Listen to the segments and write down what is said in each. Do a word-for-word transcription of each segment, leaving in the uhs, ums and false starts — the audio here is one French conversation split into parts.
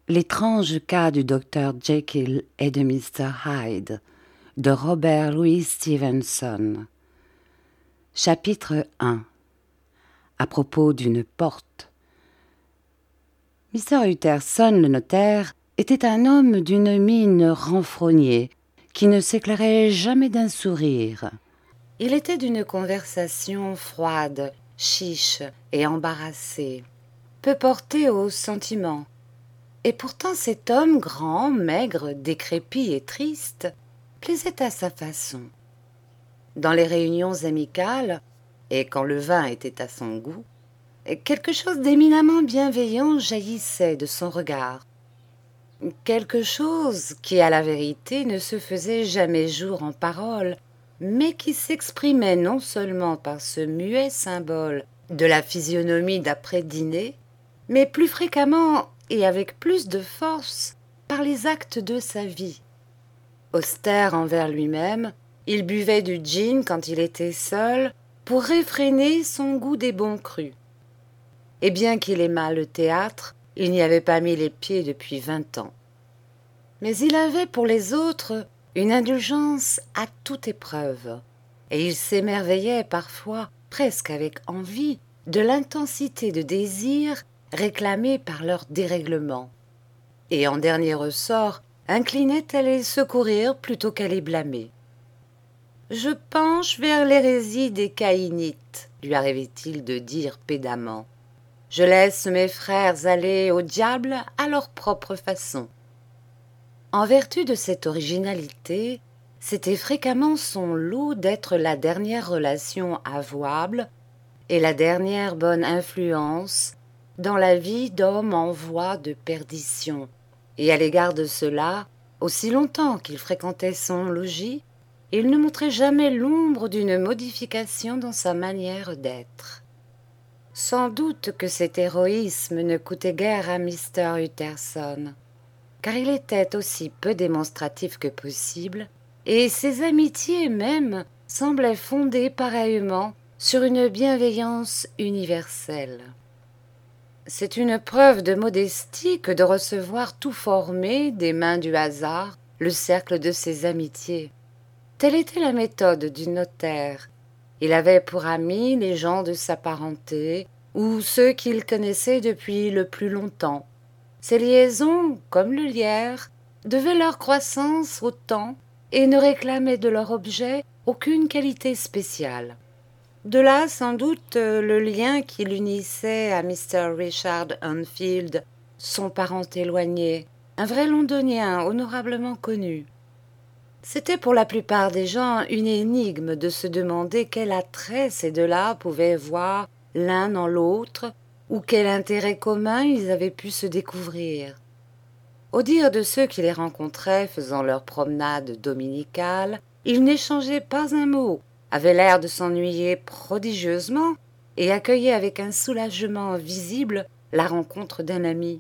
L'étrange cas du docteur Jekyll et de mister Hyde de Robert Louis Stevenson. Chapitre un. À propos d'une porte. mister Utterson, le notaire, était un homme d'une mine renfrognée qui ne s'éclairait jamais d'un sourire. Il était d'une conversation froide, chiche et embarrassée, peu porté aux sentiments. Et pourtant cet homme grand, maigre, décrépit et triste plaisait à sa façon. Dans les réunions amicales, et quand le vin était à son goût, quelque chose d'éminemment bienveillant jaillissait de son regard. Quelque chose qui, à la vérité, ne se faisait jamais jour en paroles, mais qui s'exprimait non seulement par ce muet symbole de la physionomie d'après-dîner, mais plus fréquemment et avec plus de force par les actes de sa vie. Austère envers lui-même, il buvait du gin quand il était seul pour réfréner son goût des bons crus. Et bien qu'il aimât le théâtre, il n'y avait pas mis les pieds depuis vingt ans. Mais il avait pour les autres une indulgence à toute épreuve, et il s'émerveillait parfois, presque avec envie, de l'intensité de désir réclamée par leur dérèglement. Et en dernier ressort, inclinait à les secourir plutôt qu'à les blâmer. « Je penche vers l'hérésie des caïnites, lui arrivait-il de dire pédamment. Je laisse mes frères aller au diable à leur propre façon. » En vertu de cette originalité, c'était fréquemment son lot d'être la dernière relation avouable et la dernière bonne influence dans la vie d'homme en voie de perdition. Et à l'égard de cela, aussi longtemps qu'il fréquentait son logis, il ne montrait jamais l'ombre d'une modification dans sa manière d'être. Sans doute que cet héroïsme ne coûtait guère à mister Utterson, car il était aussi peu démonstratif que possible, et ses amitiés même semblaient fondées pareillement sur une bienveillance universelle. C'est une preuve de modestie que de recevoir tout formé des mains du hasard le cercle de ses amitiés. Telle était la méthode du notaire. Il avait pour amis les gens de sa parenté ou ceux qu'il connaissait depuis le plus longtemps. Ces liaisons, comme le lierre, devaient leur croissance au temps et ne réclamaient de leur objet aucune qualité spéciale. De là, sans doute, le lien qui l'unissait à mister Richard Enfield, son parent éloigné, un vrai londonien honorablement connu. C'était pour la plupart des gens une énigme de se demander quel attrait ces deux-là pouvaient voir l'un dans l'autre, ou quel intérêt commun ils avaient pu se découvrir. Au dire de ceux qui les rencontraient faisant leur promenade dominicale, ils n'échangeaient pas un mot, avaient l'air de s'ennuyer prodigieusement et accueillaient avec un soulagement visible la rencontre d'un ami.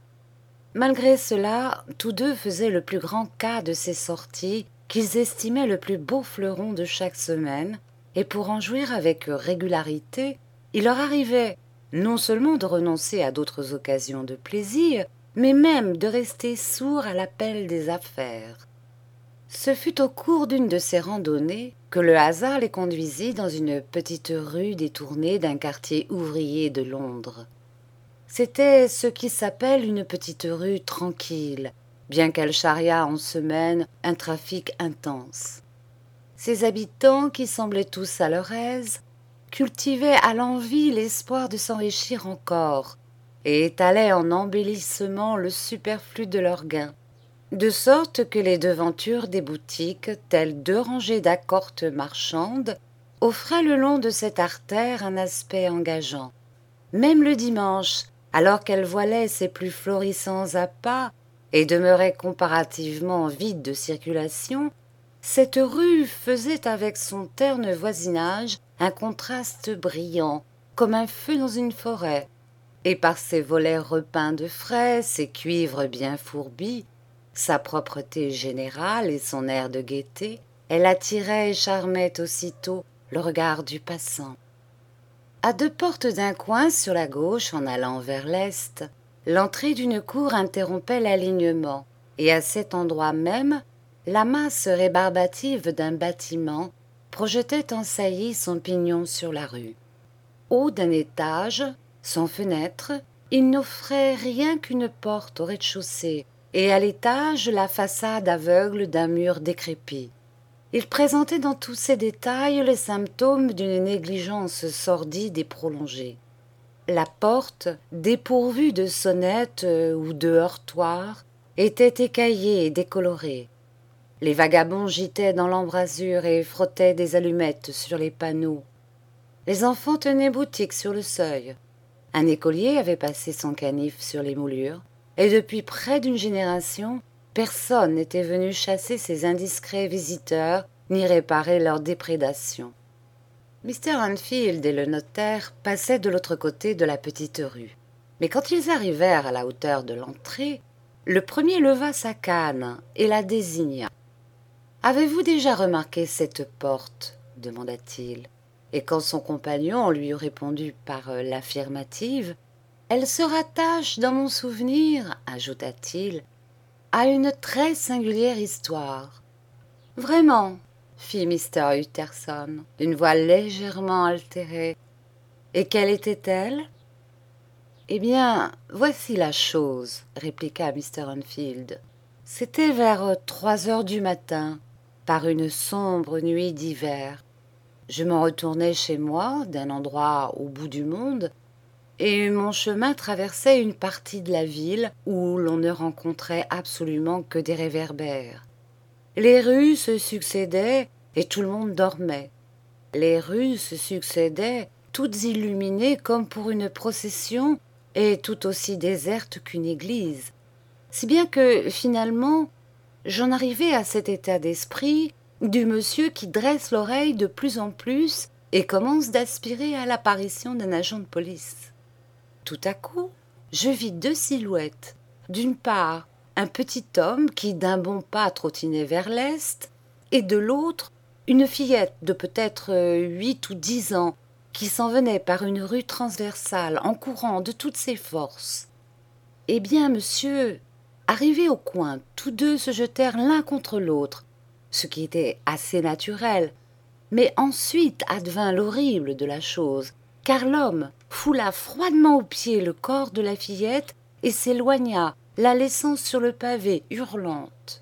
Malgré cela, tous deux faisaient le plus grand cas de ces sorties qu'ils estimaient le plus beau fleuron de chaque semaine, et pour en jouir avec régularité, il leur arrivait non seulement de renoncer à d'autres occasions de plaisir, mais même de rester sourds à l'appel des affaires. Ce fut au cours d'une de ces randonnées que le hasard les conduisit dans une petite rue détournée d'un quartier ouvrier de Londres. C'était ce qui s'appelle une petite rue tranquille, bien qu'elle charriât en semaine un trafic intense. Ses habitants, qui semblaient tous à leur aise, cultivaient à l'envi l'espoir de s'enrichir encore, et étalaient en embellissement le superflu de leurs gains, de sorte que les devantures des boutiques, telles deux rangées d'accortes marchandes, offraient le long de cette artère un aspect engageant. Même le dimanche, alors qu'elle voilait ses plus florissants appas et demeurait comparativement vide de circulation, cette rue faisait avec son terne voisinage un contraste brillant, comme un feu dans une forêt, et par ses volets repeints de frais, ses cuivres bien fourbis, sa propreté générale et son air de gaieté, elle attirait et charmait aussitôt le regard du passant. À deux portes d'un coin sur la gauche en allant vers l'est, L'entrée d'une cour interrompait l'alignement, et à cet endroit même, la masse rébarbative d'un bâtiment projetait en saillie son pignon sur la rue. Haut d'un étage, sans fenêtre, il n'offrait rien qu'une porte au rez-de-chaussée, et à l'étage la façade aveugle d'un mur décrépit. Il présentait dans tous ses détails les symptômes d'une négligence sordide et prolongée. La porte, dépourvue de sonnette ou de heurtoir, était écaillée et décolorée. Les vagabonds gîtaient dans l'embrasure et frottaient des allumettes sur les panneaux. Les enfants tenaient boutique sur le seuil. Un écolier avait passé son canif sur les moulures, et depuis près d'une génération, personne n'était venu chasser ces indiscrets visiteurs ni réparer leurs déprédations. Mister Enfield et le notaire passaient de l'autre côté de la petite rue. Mais quand ils arrivèrent à la hauteur de l'entrée, le premier leva sa canne et la désigna. « Avez-vous déjà remarqué cette porte ?» demanda-t-il. Et quand son compagnon lui eut répondu par l'affirmative, « Elle se rattache, dans mon souvenir, ajouta-t-il, à une très singulière histoire. »« Vraiment ?» fit Mister Utterson, d'une voix légèrement altérée. « Et quelle était-elle ?»« Eh bien, voici la chose, » répliqua Mister Enfield. « C'était vers trois heures du matin, par une sombre nuit d'hiver. Je m'en retournais chez moi, d'un endroit au bout du monde, et mon chemin traversait une partie de la ville où l'on ne rencontrait absolument que des réverbères. Les rues se succédaient et tout le monde dormait. Les rues se succédaient, toutes illuminées comme pour une procession et tout aussi désertes qu'une église. Si bien que, finalement, j'en arrivais à cet état d'esprit du monsieur qui dresse l'oreille de plus en plus et commence d'aspirer à l'apparition d'un agent de police. Tout à coup, je vis deux silhouettes. D'une part, un petit homme qui d'un bon pas trottinait vers l'est, et de l'autre, une fillette de peut-être huit ou dix ans qui s'en venait par une rue transversale en courant de toutes ses forces. Eh bien, monsieur, arrivés au coin, tous deux se jetèrent l'un contre l'autre, ce qui était assez naturel, mais ensuite advint l'horrible de la chose, car l'homme foula froidement aux pieds le corps de la fillette et s'éloigna, la laissant sur le pavé, hurlante.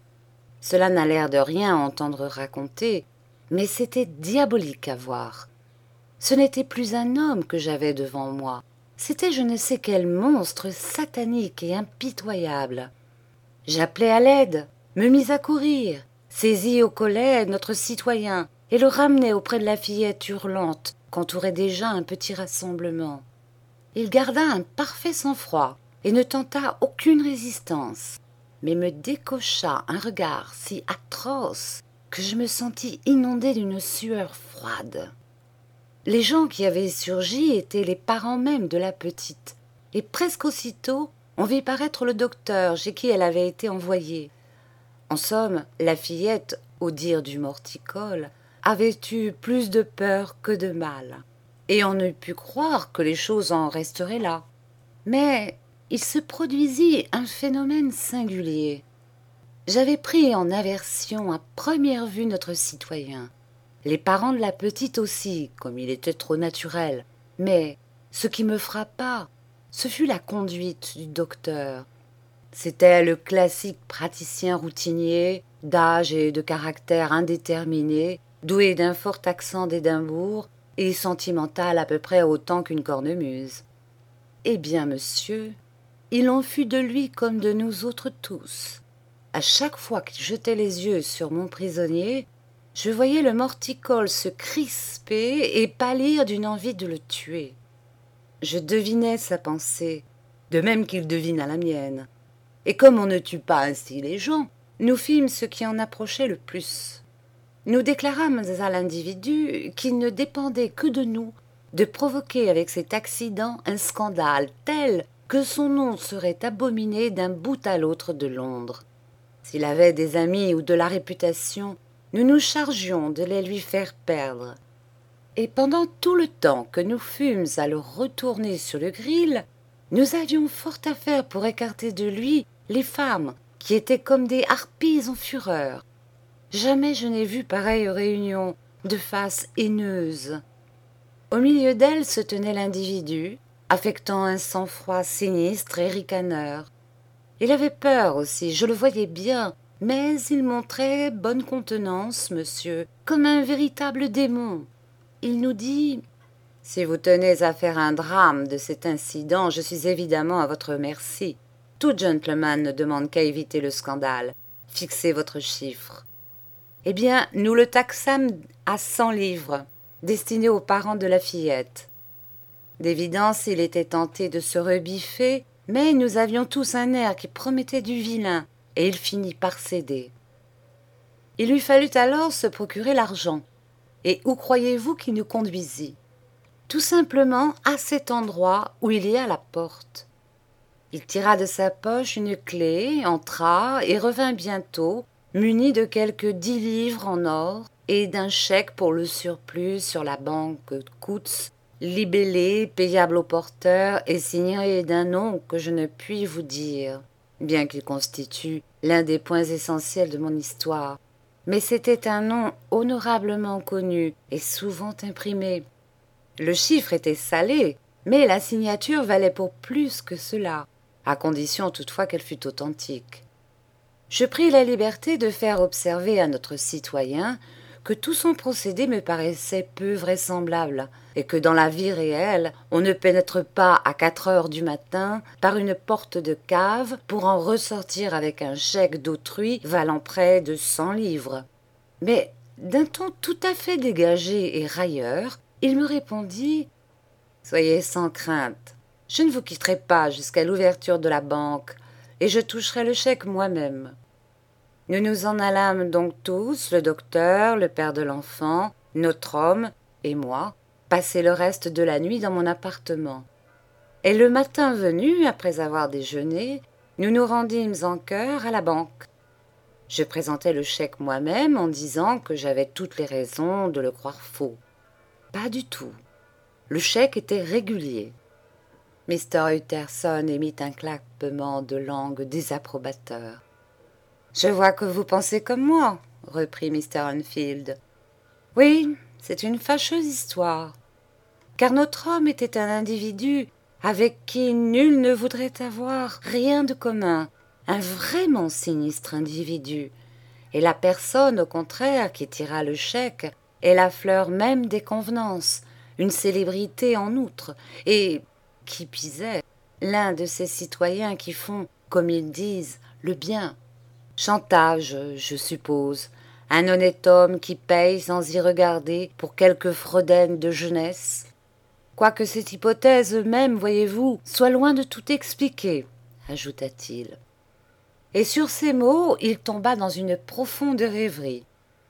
Cela n'a l'air de rien à entendre raconter, mais c'était diabolique à voir. Ce n'était plus un homme que j'avais devant moi, c'était je ne sais quel monstre satanique et impitoyable. J'appelai à l'aide, me mis à courir, saisis au collet notre citoyen et le ramenai auprès de la fillette hurlante qu'entourait déjà un petit rassemblement. Il garda un parfait sang-froid et ne tenta aucune résistance, mais me décocha un regard si atroce que je me sentis inondée d'une sueur froide. Les gens qui avaient surgi étaient les parents même de la petite, et presque aussitôt on vit paraître le docteur chez qui elle avait été envoyée. En somme, la fillette, au dire du morticole, avait eu plus de peur que de mal, et on eût pu croire que les choses en resteraient là. Mais il se produisit un phénomène singulier. J'avais pris en aversion à première vue notre citoyen, les parents de la petite aussi, comme il était trop naturel, mais ce qui me frappa, ce fut la conduite du docteur. C'était le classique praticien routinier, d'âge et de caractère indéterminé, doué d'un fort accent d'Édimbourg et sentimental à peu près autant qu'une cornemuse. Eh bien, monsieur, il en fut de lui comme de nous autres tous. À chaque fois qu'il jetait les yeux sur mon prisonnier, je voyais le morticole se crisper et pâlir d'une envie de le tuer. Je devinais sa pensée, de même qu'il devina la mienne. Et comme on ne tue pas ainsi les gens, nous fîmes ce qui en approchait le plus. Nous déclarâmes à l'individu qu'il ne dépendait que de nous de provoquer avec cet accident un scandale tel que son nom serait abominé d'un bout à l'autre de Londres. S'il avait des amis ou de la réputation, nous nous chargions de les lui faire perdre. Et pendant tout le temps que nous fûmes à le retourner sur le gril, Nous avions fort à faire pour écarter de lui les femmes, qui étaient comme des harpies en fureur. Jamais je n'ai vu pareille réunion de faces haineuses. Au milieu d'elles se tenait l'individu, affectant un sang-froid sinistre et ricaneur. Il avait peur aussi, je le voyais bien, mais il montrait bonne contenance, monsieur, comme un véritable démon. Il nous dit « Si vous tenez à faire un drame de cet incident, je suis évidemment à votre merci. Tout gentleman ne demande qu'à éviter le scandale. Fixez votre chiffre. » Eh bien, nous le taxâmes à cent livres, destinées aux parents de la fillette. D'évidence, il était tenté de se rebiffer, mais nous avions tous un air qui promettait du vilain, et il finit par céder. Il lui fallut alors se procurer l'argent. Et où croyez-vous qu'il nous conduisit? Tout simplement à cet endroit où il y a la porte. Il tira de sa poche une clé, entra et revint bientôt, muni de quelques dix livres en or et d'un chèque pour le surplus sur la banque Coutts, libellé, payable au porteur et signé d'un nom que je ne puis vous dire, bien qu'il constitue l'un des points essentiels de mon histoire. Mais c'était un nom honorablement connu et souvent imprimé. Le chiffre était salé, mais la signature valait pour plus que cela, à condition toutefois qu'elle fût authentique. Je pris la liberté de faire observer à notre citoyen que tout son procédé me paraissait peu vraisemblable, et que dans la vie réelle, on ne pénètre pas à quatre heures du matin par une porte de cave pour en ressortir avec un chèque d'autrui valant près de cent livres. Mais d'un ton tout à fait dégagé et railleur, il me répondit « Soyez sans crainte, je ne vous quitterai pas jusqu'à l'ouverture de la banque, et je toucherai le chèque moi-même. » Nous nous en allâmes donc tous, le docteur, le père de l'enfant, notre homme et moi, passer le reste de la nuit dans mon appartement. Et le matin venu, après avoir déjeuné, nous nous rendîmes en chœur à la banque. Je présentai le chèque moi-même en disant que j'avais toutes les raisons de le croire faux. Pas du tout. Le chèque était régulier. mister Utterson émit un claquement de langue désapprobateur. « Je vois que vous pensez comme moi, » reprit mister Enfield. « Oui, c'est une fâcheuse histoire, car notre homme était un individu avec qui nul ne voudrait avoir rien de commun, un vraiment sinistre individu, et la personne, au contraire, qui tira le chèque est la fleur même des convenances, une célébrité en outre, et, qui pisait, l'un de ces citoyens qui font, comme ils disent, le bien. Chantage, je suppose, un honnête homme qui paye sans y regarder pour quelque fraudaine de jeunesse. Quoique cette hypothèse même, voyez-vous, soit loin de tout expliquer, ajouta-t-il. Et sur ces mots, il tomba dans une profonde rêverie.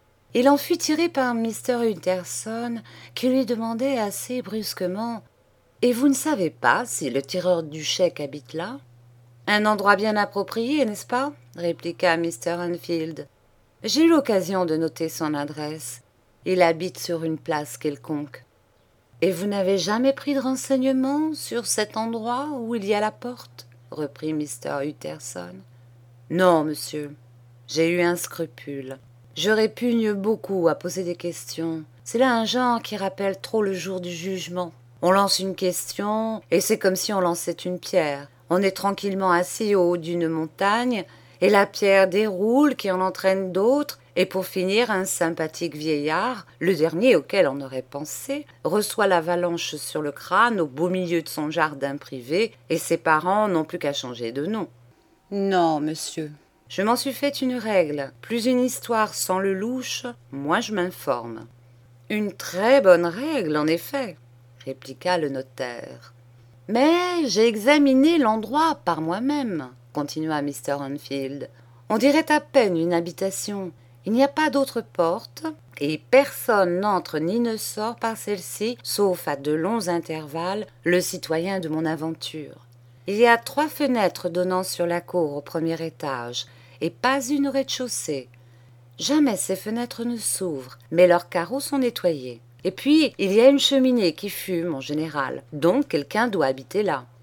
Il en fut tiré par mister Utterson, qui lui demandait assez brusquement « Et vous ne savez pas si le tireur du chèque habite là ?» « Un endroit bien approprié, n'est-ce pas ?» répliqua mister Enfield. « J'ai eu l'occasion de noter son adresse. Il habite sur une place quelconque. »« Et vous n'avez jamais pris de renseignements sur cet endroit où il y a la porte ?» reprit mister Utterson. « Non, monsieur. J'ai eu un scrupule. Je répugne beaucoup à poser des questions. C'est là un genre qui rappelle trop le jour du jugement. On lance une question, et c'est comme si on lançait une pierre. On est tranquillement assis au haut d'une montagne, et la pierre déroule qui en entraîne d'autres, et pour finir, un sympathique vieillard, le dernier auquel on aurait pensé, reçoit l'avalanche sur le crâne au beau milieu de son jardin privé, et ses parents n'ont plus qu'à changer de nom. Non, monsieur. Je m'en suis fait une règle. Plus une histoire sans le louche, moins je m'informe. Une très bonne règle, en effet, répliqua le notaire. Mais j'ai examiné l'endroit par moi-même, continua mister Enfield. On dirait à peine une habitation. Il n'y a pas d'autre porte, et personne n'entre ni ne sort par celle-ci, sauf à de longs intervalles, le citoyen de mon aventure. Il y a trois fenêtres donnant sur la cour au premier étage, et pas une au rez-de-chaussée. Jamais ces fenêtres ne s'ouvrent, mais leurs carreaux sont nettoyés. Et puis, il y a une cheminée qui fume, en général, donc quelqu'un doit habiter là.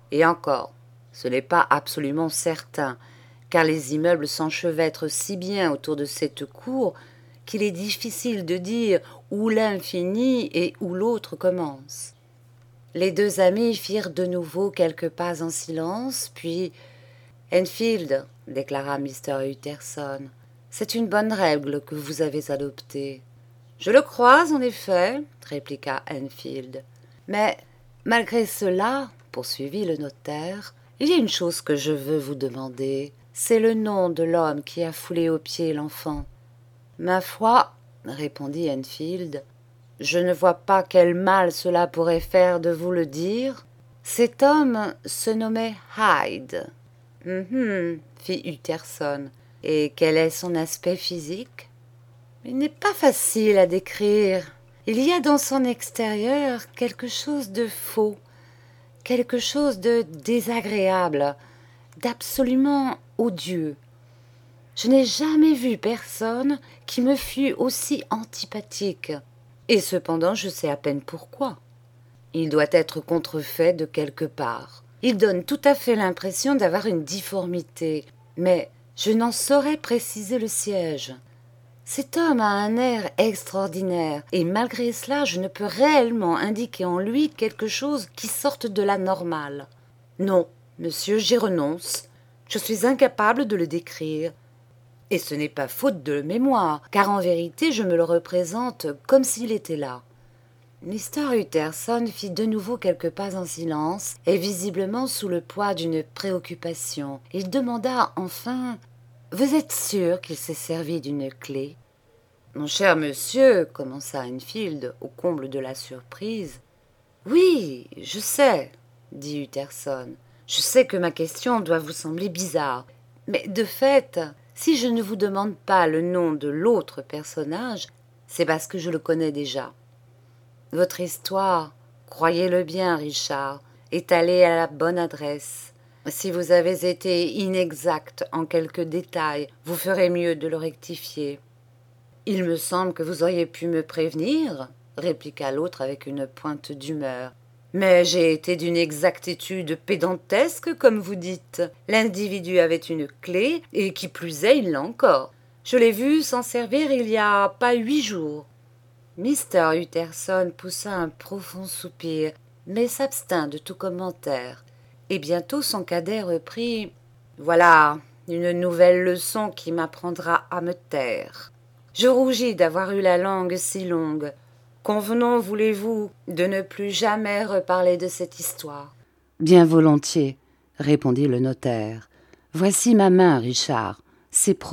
Et encore, ce n'est pas absolument certain, car les immeubles s'enchevêtrent si bien autour de cette cour qu'il est difficile de dire où l'un finit et où l'autre commence. Les deux amis firent de nouveau quelques pas en silence, puis « Enfield, déclara mister Utterson, c'est une bonne règle que vous avez adoptée. »« Je le crois, en effet, » répliqua Enfield. « Mais, malgré cela, poursuivit le notaire, il y a une chose que je veux vous demander. C'est le nom de l'homme qui a foulé aux pieds l'enfant. »« Ma foi, » répondit Enfield, « je ne vois pas quel mal cela pourrait faire de vous le dire. Cet homme se nommait Hyde. »« Hum, fit Utterson. « Et quel est son aspect physique ?»« Il n'est pas facile à décrire. Il y a dans son extérieur quelque chose de faux, quelque chose de désagréable, d'absolument odieux. Je n'ai jamais vu personne qui me fût aussi antipathique, et cependant je sais à peine pourquoi. Il doit être contrefait de quelque part. Il donne tout à fait l'impression d'avoir une difformité, mais je n'en saurais préciser le siège. Cet homme a un air extraordinaire, et malgré cela je ne peux réellement indiquer en lui quelque chose qui sorte de la normale. Non, monsieur, j'y renonce. Je suis incapable de le décrire. Et ce n'est pas faute de mémoire, car en vérité je me le représente comme s'il était là. mister Utterson fit de nouveau quelques pas en silence, et visiblement sous le poids d'une préoccupation. Il demanda enfin « Vous êtes sûr qu'il s'est servi d'une clé ?»« Mon cher monsieur, » commença Enfield, au comble de la surprise. « Oui, je sais, » dit Utterson. « Je sais que ma question doit vous sembler bizarre, mais de fait, si je ne vous demande pas le nom de l'autre personnage, c'est parce que je le connais déjà. Votre histoire, croyez-le bien, Richard, est allée à la bonne adresse. Si vous avez été inexact en quelques détails, vous ferez mieux de le rectifier. »« Il me semble que vous auriez pu me prévenir, » répliqua l'autre avec une pointe d'humeur. « Mais j'ai été d'une exactitude pédantesque, comme vous dites. L'individu avait une clé, et qui plus est, il l'a encore. Je l'ai vu s'en servir il y a pas huit jours. » mister Utterson poussa un profond soupir, mais s'abstint de tout commentaire. Et bientôt son cadet reprit « Voilà une nouvelle leçon qui m'apprendra à me taire. Je rougis d'avoir eu la langue si longue. Convenons, voulez-vous, de ne plus jamais reparler de cette histoire. »« Bien volontiers, » répondit le notaire. « Voici ma main, Richard, c'est promis. »